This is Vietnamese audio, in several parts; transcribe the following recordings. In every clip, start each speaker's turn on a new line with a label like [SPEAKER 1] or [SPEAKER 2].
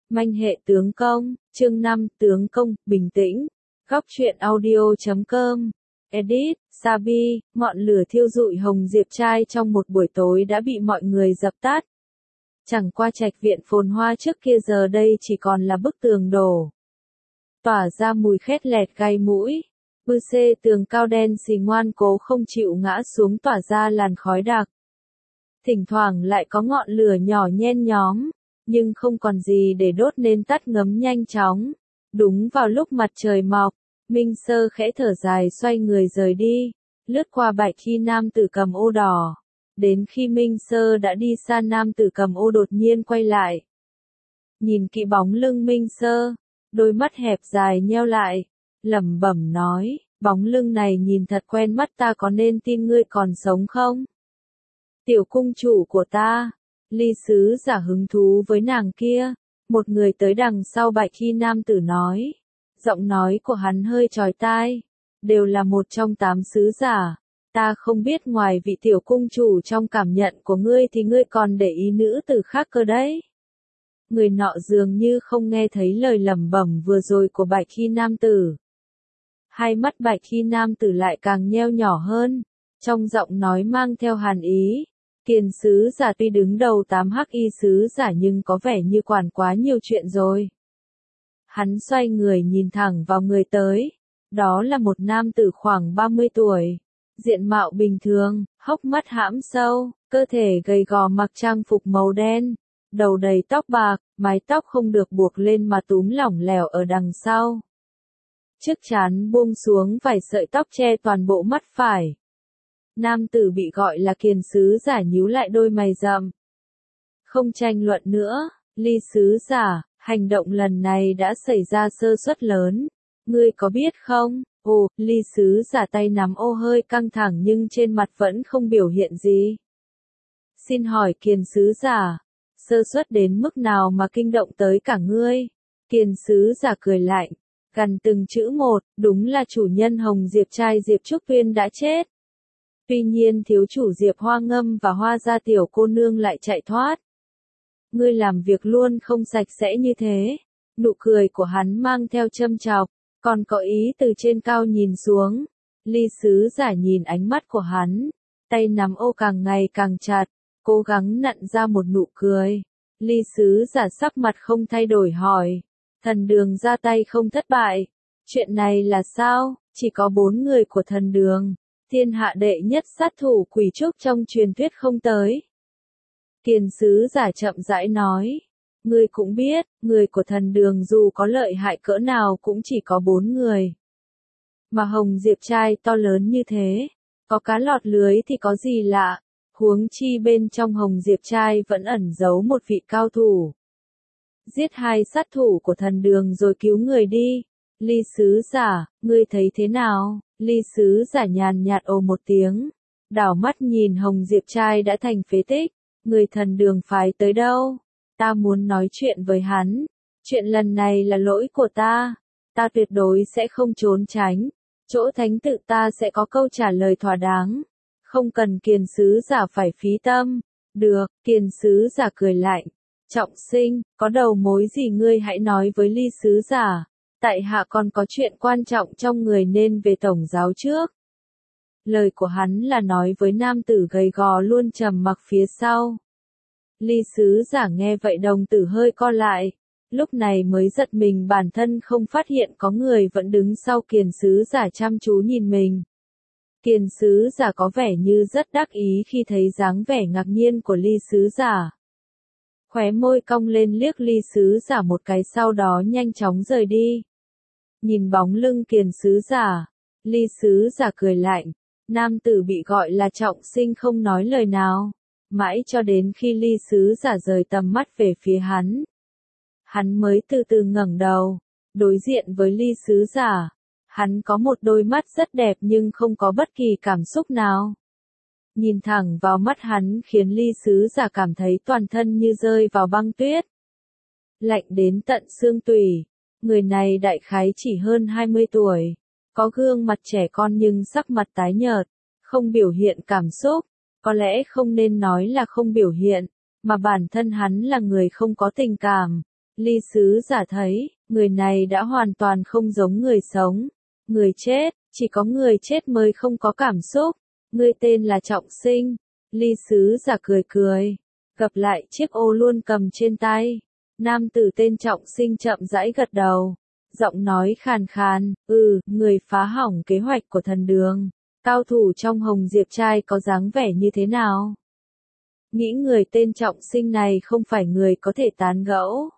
[SPEAKER 1] Manh hệ tướng công, chương 5, tướng công, bình tĩnh. Góc truyện audio.com. Edit, Sabi, ngọn lửa thiêu rụi Hồng Diệp trai trong một buổi tối đã bị mọi người dập tắt. Chẳng qua trạch viện phồn hoa trước kia giờ đây chỉ còn là bức tường đổ. Tỏa ra mùi khét lẹt gai mũi. Bư xê tường cao đen xì ngoan cố không chịu ngã xuống tỏa ra làn khói đặc. Thỉnh thoảng lại có ngọn lửa nhỏ nhen nhóm, nhưng không còn gì để đốt nên tắt ngấm nhanh chóng. Đúng vào lúc mặt trời mọc, Minh Sơ khẽ thở dài xoay người rời đi, lướt qua bạch y nam tử cầm ô đỏ. Đến khi Minh Sơ đã đi xa, nam tử cầm ô đột nhiên quay lại. Nhìn kỹ bóng lưng Minh Sơ, đôi mắt hẹp dài nheo lại, lẩm bẩm nói, bóng lưng này nhìn thật quen mắt, ta có nên tin ngươi còn sống không? Tiểu cung chủ của ta. Ly sứ giả hứng thú với nàng kia. Một người tới đằng sau bạch y nam tử nói. Giọng nói của hắn hơi chói tai. Đều là một trong 8 sứ giả. Ta không biết ngoài vị tiểu cung chủ trong cảm nhận của ngươi thì ngươi còn để ý nữ tử khác cơ đấy. Người nọ dường như không nghe thấy lời lẩm bẩm vừa rồi của bạch y nam tử. Hai mắt bạch y nam tử lại càng nheo nhỏ hơn. Trong giọng nói mang theo hàn ý. Kiền sứ giả tuy đứng đầu 8 hắc y sứ giả nhưng có vẻ như quản quá nhiều chuyện rồi. Hắn xoay người nhìn thẳng vào người tới. Đó là một nam tử khoảng 30 tuổi. Diện mạo bình thường, hốc mắt hãm sâu, cơ thể gầy gò mặc trang phục màu đen. Đầu đầy tóc bạc, mái tóc không được buộc lên mà túm lỏng lẻo ở đằng sau. Chiếc trán buông xuống vài sợi tóc che toàn bộ mắt phải. Nam tử bị gọi là kiền sứ giả nhíu lại đôi mày rậm. Không tranh luận nữa, Ly sứ giả, hành động lần này đã xảy ra sơ suất lớn. Ngươi có biết không? Ồ, Ly sứ giả tay nắm ô hơi căng thẳng nhưng trên mặt vẫn không biểu hiện gì. Xin hỏi kiền sứ giả, sơ suất đến mức nào mà kinh động tới cả ngươi? Kiền sứ giả cười lạnh, gằn từng chữ một, đúng là chủ nhân Hồng Diệp trai Diệp Trúc Tuyên đã chết. Tuy nhiên thiếu chủ Diệp Hoa Ngâm và Hoa gia tiểu cô nương lại chạy thoát. Ngươi làm việc luôn không sạch sẽ như thế. Nụ cười của hắn mang theo châm chọc, còn có ý từ trên cao nhìn xuống. Ly sứ giả nhìn ánh mắt của hắn, tay nắm ô càng ngày càng chặt, cố gắng nặn ra một nụ cười. Ly sứ giả sắc mặt không thay đổi hỏi, thần đường ra tay không thất bại. Chuyện này là sao? Chỉ có 4 người của thần đường. Thiên hạ đệ nhất sát thủ quỷ trúc trong truyền thuyết không tới. Kiền sứ giả chậm rãi nói. Ngươi cũng biết, người của thần đường dù có lợi hại cỡ nào cũng chỉ có 4 người. Mà Hồng Diệp trai to lớn như thế, có cá lọt lưới thì có gì lạ, huống chi bên trong Hồng Diệp trai vẫn ẩn giấu một vị cao thủ. Giết 2 sát thủ của thần đường rồi cứu người đi. Ly sứ giả, ngươi thấy thế nào? Ly sứ giả nhàn nhạt ồ một tiếng, đảo mắt nhìn Hồng Diệp trai đã thành phế tích. Người thần đường phái tới đâu? Ta muốn nói chuyện với hắn. Chuyện lần này là lỗi của ta. Ta tuyệt đối sẽ không trốn tránh. Chỗ thánh tự ta sẽ có câu trả lời thỏa đáng. Không cần kiền sứ giả phải phí tâm. Được, kiền sứ giả cười lạnh. Trọng sinh, có đầu mối gì ngươi hãy nói với Ly sứ giả. Tại hạ còn có chuyện quan trọng trong người nên về tổng giáo trước. Lời của hắn là nói với nam tử gầy gò luôn trầm mặc phía sau. Ly sứ giả nghe vậy đồng tử hơi co lại. Lúc này mới giật mình bản thân không phát hiện có người vẫn đứng sau kiền sứ giả chăm chú nhìn mình. Kiền sứ giả có vẻ như rất đắc ý khi thấy dáng vẻ ngạc nhiên của Ly sứ giả. Khóe môi cong lên liếc Ly sứ giả một cái sau đó nhanh chóng rời đi. Nhìn bóng lưng kiền sứ giả, Ly sứ giả cười lạnh. Nam tử bị gọi là trọng sinh không nói lời nào. Mãi cho đến khi Ly sứ giả rời tầm mắt về phía hắn. Hắn mới từ từ ngẩng đầu, đối diện với Ly sứ giả. Hắn có một đôi mắt rất đẹp nhưng không có bất kỳ cảm xúc nào. Nhìn thẳng vào mắt hắn khiến Ly sứ giả cảm thấy toàn thân như rơi vào băng tuyết. Lạnh đến tận xương tủy. Người này đại khái chỉ hơn 20 tuổi. Có gương mặt trẻ con nhưng sắc mặt tái nhợt. Không biểu hiện cảm xúc. Có lẽ không nên nói là không biểu hiện, mà bản thân hắn là người không có tình cảm. Ly sứ giả thấy, người này đã hoàn toàn không giống người sống. Người chết, chỉ có người chết mới không có cảm xúc. Ngươi tên là Trọng Sinh. Ly sứ giả cười cười, gập lại chiếc ô luôn cầm trên tay. Nam tử tên Trọng Sinh chậm rãi gật đầu. Giọng nói khàn khàn, người phá hỏng kế hoạch của thần đường. Cao thủ trong Hồng Diệp trai có dáng vẻ như thế nào? Nghĩ người tên Trọng Sinh này không phải người có thể tán gẫu.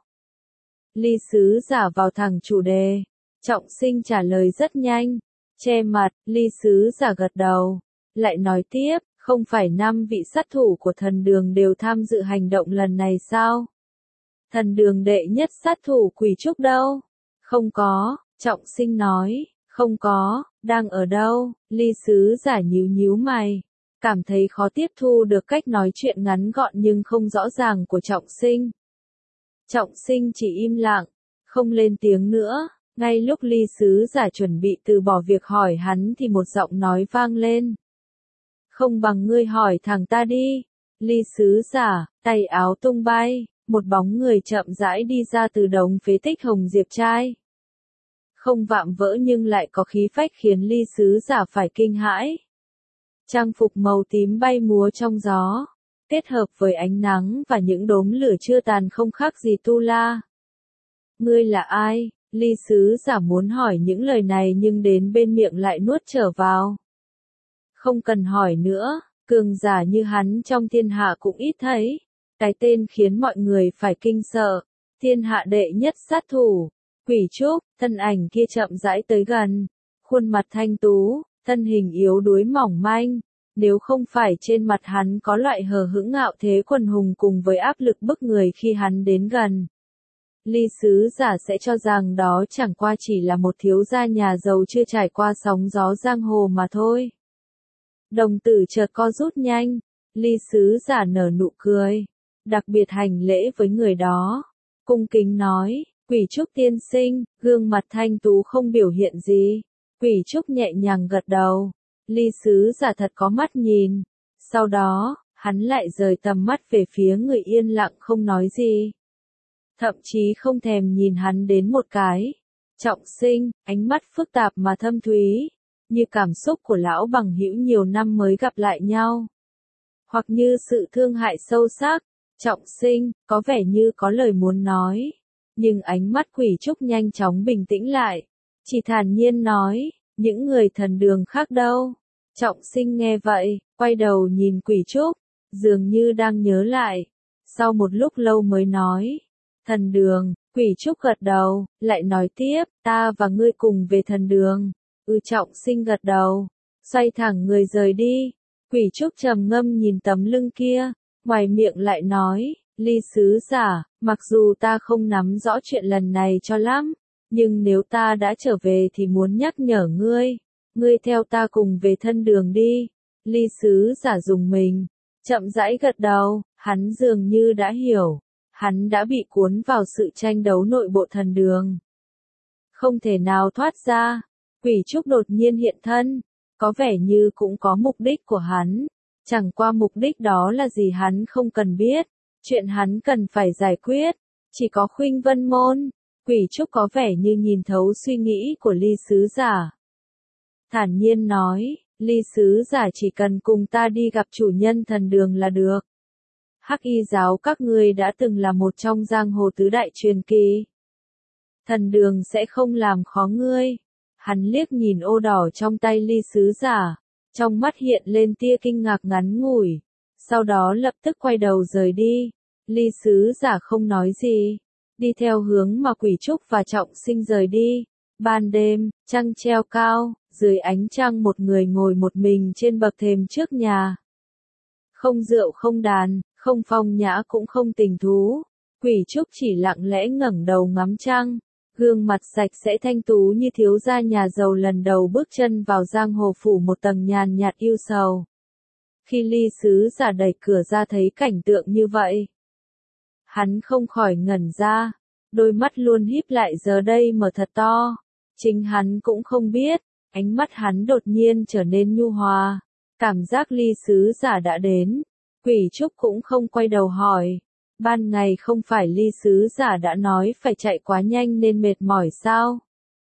[SPEAKER 1] Ly sứ giả vào thẳng chủ đề. Trọng Sinh trả lời rất nhanh. Che mặt, ly sứ giả gật đầu. Lại nói tiếp, không phải 5 vị sát thủ của thần đường đều tham dự hành động lần này sao? Thần đường đệ nhất sát thủ Quỷ Trúc đâu? Không có, Trọng Sinh nói, không có, đang ở đâu? Ly sứ giả nhíu nhíu mày, cảm thấy khó tiếp thu được cách nói chuyện ngắn gọn nhưng không rõ ràng của Trọng Sinh. Trọng Sinh chỉ im lặng, không lên tiếng nữa. Ngay lúc ly sứ giả chuẩn bị từ bỏ việc hỏi hắn thì một giọng nói vang lên. Không bằng ngươi hỏi thẳng ta đi. Ly sứ giả, tay áo tung bay, một bóng người chậm rãi đi ra từ đống phế tích Hồng Diệp trai. Không vạm vỡ nhưng lại có khí phách khiến ly sứ giả phải kinh hãi. Trang phục màu tím bay múa trong gió, kết hợp với ánh nắng và những đốm lửa chưa tàn không khác gì tu la. Ngươi là ai? Ly sứ giả muốn hỏi những lời này nhưng đến bên miệng lại nuốt trở vào. Không cần hỏi nữa, cường giả như hắn trong thiên hạ cũng ít thấy. Cái tên khiến mọi người phải kinh sợ. Thiên hạ đệ nhất sát thủ. Quỷ Trúc, thân ảnh kia chậm rãi tới gần. Khuôn mặt thanh tú, thân hình yếu đuối mỏng manh. Nếu không phải trên mặt hắn có loại hờ hững ngạo thế quần hùng cùng với áp lực bức người khi hắn đến gần. Ly sứ giả sẽ cho rằng đó chẳng qua chỉ là một thiếu gia nhà giàu chưa trải qua sóng gió giang hồ mà thôi. Đồng tử chợt co rút nhanh, ly sứ giả nở nụ cười, đặc biệt hành lễ với người đó. Cung kính nói, Quỷ Trúc tiên sinh, gương mặt thanh tú không biểu hiện gì. Quỷ Trúc nhẹ nhàng gật đầu, ly sứ giả thật có mắt nhìn. Sau đó, hắn lại rời tầm mắt về phía người yên lặng không nói gì. Thậm chí không thèm nhìn hắn đến một cái. Trọng Sinh, ánh mắt phức tạp mà thâm thúy, như cảm xúc của lão bằng hữu nhiều năm mới gặp lại nhau. Hoặc như sự thương hại sâu sắc. Trọng Sinh, có vẻ như có lời muốn nói. Nhưng ánh mắt Quỷ Trúc nhanh chóng bình tĩnh lại. Chỉ thản nhiên nói, những người thần đường khác đâu? Trọng Sinh nghe vậy, quay đầu nhìn Quỷ Trúc, dường như đang nhớ lại. Sau một lúc lâu mới nói, thần đường. Quỷ Trúc gật đầu, lại nói tiếp, ta và ngươi cùng về thần đường. Trọng Sinh gật đầu, xoay thẳng người rời đi. Quỷ Trúc trầm ngâm nhìn tấm lưng kia, ngoài miệng lại nói, ly sứ giả, mặc dù ta không nắm rõ chuyện lần này cho lắm, nhưng nếu ta đã trở về thì muốn nhắc nhở ngươi theo ta cùng về thân đường đi. Ly sứ giả rùng mình, chậm rãi gật đầu, hắn dường như đã hiểu. Hắn đã bị cuốn vào sự tranh đấu nội bộ thần đường. Không thể nào thoát ra. Quỷ Trúc đột nhiên hiện thân. Có vẻ như cũng có mục đích của hắn. Chẳng qua mục đích đó là gì hắn không cần biết. Chuyện hắn cần phải giải quyết. Chỉ có Khuynh Vân Môn. Quỷ Trúc có vẻ như nhìn thấu suy nghĩ của ly sứ giả. Thản nhiên nói, ly sứ giả chỉ cần cùng ta đi gặp chủ nhân thần đường là được. Hắc y giáo các ngươi đã từng là một trong giang hồ tứ đại truyền kỳ. Thần đường sẽ không làm khó ngươi. Hắn liếc nhìn ô đỏ trong tay ly sứ giả. Trong mắt hiện lên tia kinh ngạc ngắn ngủi. Sau đó lập tức quay đầu rời đi. Ly sứ giả không nói gì. Đi theo hướng mà Quỷ Trúc và Trọng Sinh rời đi. Ban đêm, trăng treo cao. Dưới ánh trăng một người ngồi một mình trên bậc thềm trước nhà. Không rượu không đàn. Không phong nhã cũng không tình thú. Quỷ Trúc chỉ lặng lẽ ngẩng đầu ngắm trăng. Gương mặt sạch sẽ thanh tú như thiếu gia nhà giàu lần đầu bước chân vào giang hồ phủ một tầng nhàn nhạt yêu sầu. Khi ly sứ giả đẩy cửa ra thấy cảnh tượng như vậy, hắn không khỏi ngẩn ra. Đôi mắt luôn híp lại giờ đây mở thật to. Chính hắn cũng không biết. Ánh mắt hắn đột nhiên trở nên nhu hòa. Cảm giác ly sứ giả đã đến. Quỷ Trúc cũng không quay đầu hỏi. Ban ngày không phải Ly sứ giả đã nói phải chạy quá nhanh nên mệt mỏi sao?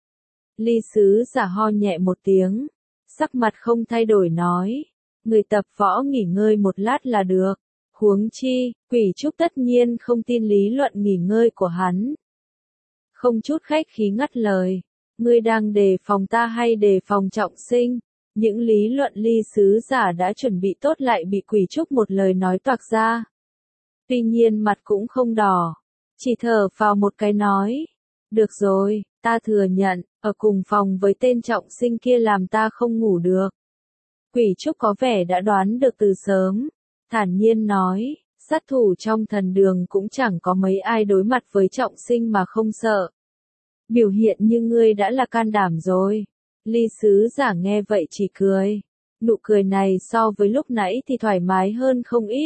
[SPEAKER 1] Ly sứ giả ho nhẹ một tiếng, sắc mặt không thay đổi nói, người tập võ nghỉ ngơi một lát là được. Huống chi, Quỷ Trúc tất nhiên không tin lý luận nghỉ ngơi của hắn. Không chút khách khí ngắt lời, ngươi đang đề phòng ta hay đề phòng Trọng Sinh? Những lý luận Ly sứ giả đã chuẩn bị tốt lại bị Quỷ Trúc một lời nói toạc ra. Tuy nhiên mặt cũng không đỏ, chỉ thở phào một cái nói, được rồi, ta thừa nhận, ở cùng phòng với tên Trọng Sinh kia làm ta không ngủ được. Quỷ Trúc có vẻ đã đoán được từ sớm, thản nhiên nói, sát thủ trong thần đường cũng chẳng có mấy ai đối mặt với Trọng Sinh mà không sợ. Biểu hiện như ngươi đã là can đảm rồi. Ly sứ giả nghe vậy chỉ cười. Nụ cười này so với lúc nãy thì thoải mái hơn không ít.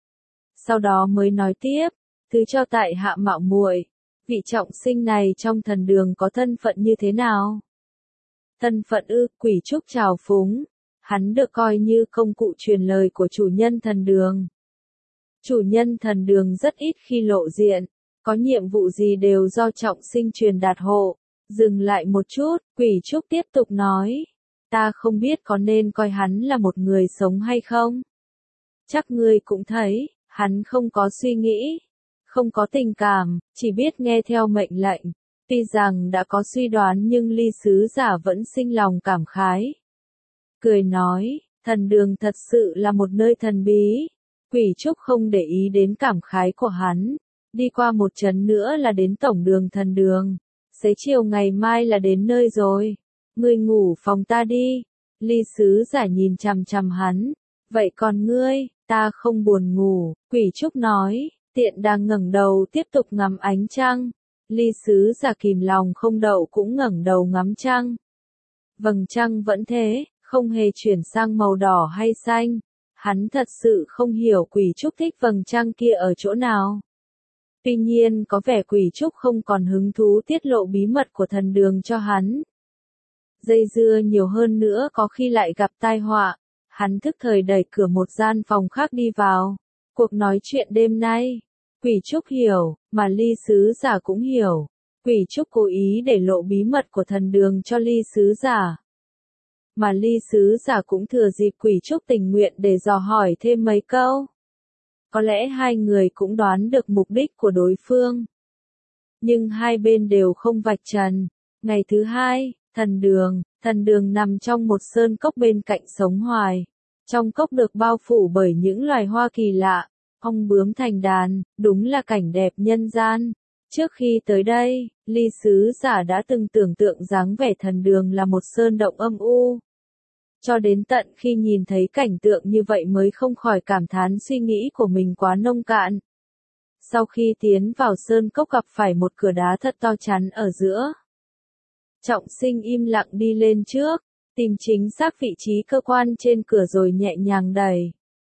[SPEAKER 1] Sau đó mới nói tiếp, thứ cho tại hạ mạo muội, vị Trọng Sinh này trong thần đường có thân phận như thế nào? Thân phận ư? Quỷ Trúc trào phúng. Hắn được coi như công cụ truyền lời của chủ nhân thần đường. Chủ nhân thần đường rất ít khi lộ diện, có nhiệm vụ gì đều do Trọng Sinh truyền đạt hộ. Dừng lại một chút, Quỷ Trúc tiếp tục nói, ta không biết có nên coi hắn là một người sống hay không. Chắc ngươi cũng thấy, hắn không có suy nghĩ, không có tình cảm, chỉ biết nghe theo mệnh lệnh. Tuy rằng đã có suy đoán nhưng Ly sứ giả vẫn sinh lòng cảm khái. Cười nói, thần đường thật sự là một nơi thần bí. Quỷ Trúc không để ý đến cảm khái của hắn. Đi qua một trấn nữa là đến tổng đường thần đường. Xế chiều ngày mai là đến nơi rồi. Ngươi ngủ phòng ta đi. Ly sứ giả nhìn chằm chằm hắn. Vậy còn ngươi, ta không buồn ngủ. Quỷ Trúc nói, tiện đang ngẩng đầu tiếp tục ngắm ánh trăng. Ly sứ giả kìm lòng không đậu cũng ngẩng đầu ngắm trăng. Vầng trăng vẫn thế, không hề chuyển sang màu đỏ hay xanh. Hắn thật sự không hiểu Quỷ Trúc thích vầng trăng kia ở chỗ nào. Tuy nhiên có vẻ Quỷ Trúc không còn hứng thú tiết lộ bí mật của thần đường cho hắn. Dây dưa nhiều hơn nữa có khi lại gặp tai họa. Hắn thức thời đẩy cửa một gian phòng khác đi vào. Cuộc nói chuyện đêm nay, Quỷ Trúc hiểu, mà Ly sứ giả cũng hiểu. Quỷ Trúc cố ý để lộ bí mật của thần đường cho Ly sứ giả. Mà Ly sứ giả cũng thừa dịp Quỷ Trúc tình nguyện để dò hỏi thêm mấy câu. Có lẽ hai người cũng đoán được mục đích của đối phương. Nhưng hai bên đều không vạch trần. Ngày thứ hai, thần đường nằm trong một sơn cốc bên cạnh Sống Hoài. Trong cốc được bao phủ bởi những loài hoa kỳ lạ, ong bướm thành đàn, đúng là cảnh đẹp nhân gian. Trước khi tới đây, Ly sứ giả đã từng tưởng tượng dáng vẻ thần đường là một sơn động âm u. Cho đến tận khi nhìn thấy cảnh tượng như vậy mới không khỏi cảm thán suy nghĩ của mình quá nông cạn. Sau khi tiến vào sơn cốc gặp phải một cửa đá thật to chắn ở giữa. Trọng Sinh im lặng đi lên trước, tìm chính xác vị trí cơ quan trên cửa rồi nhẹ nhàng đẩy.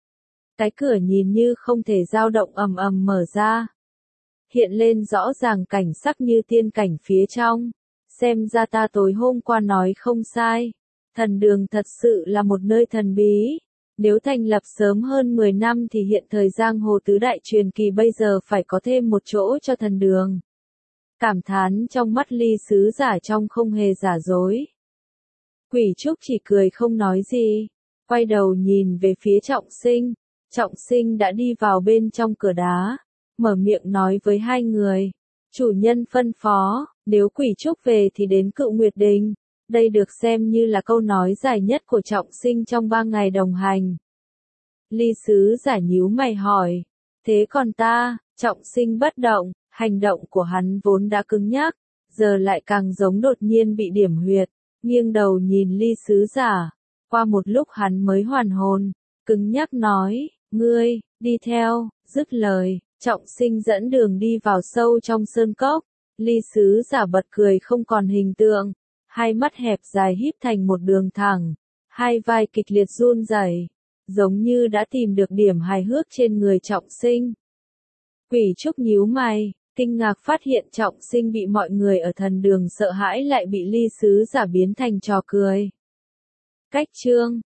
[SPEAKER 1] Cái cửa nhìn như không thể dao động ầm ầm mở ra. Hiện lên rõ ràng cảnh sắc như tiên cảnh phía trong. Xem ra ta tối hôm qua nói không sai. Thần đường thật sự là một nơi thần bí. Nếu thành lập sớm hơn 10 năm thì hiện thời giang hồ tứ đại truyền kỳ bây giờ phải có thêm một chỗ cho thần đường. Cảm thán trong mắt Ly sứ giả trong không hề giả dối. Quỷ Trúc chỉ cười không nói gì. Quay đầu nhìn về phía Trọng Sinh. Trọng Sinh đã đi vào bên trong cửa đá. Mở miệng nói với hai người. Chủ nhân phân phó, nếu Quỷ Trúc về thì đến Cự Nguyệt Đình. Đây được xem như là câu nói dài nhất của Trọng Sinh trong 3 ngày đồng hành. Ly sứ giả nhíu mày hỏi. Thế còn ta? Trọng Sinh bất động, hành động của hắn vốn đã cứng nhắc, giờ lại càng giống đột nhiên bị điểm huyệt, nghiêng đầu nhìn Ly sứ giả. Qua một lúc hắn mới hoàn hồn, cứng nhắc nói, ngươi, đi theo, dứt lời, Trọng Sinh dẫn đường đi vào sâu trong sơn cốc. Ly sứ giả bật cười không còn hình tượng. Hai mắt hẹp dài híp thành một đường thẳng, hai vai kịch liệt run rẩy, giống như đã tìm được điểm hài hước trên người Trọng Sinh. Quỷ Trúc nhíu mày, kinh ngạc phát hiện Trọng Sinh bị mọi người ở thần đường sợ hãi lại bị Ly sứ giả biến thành trò cười. Cách chương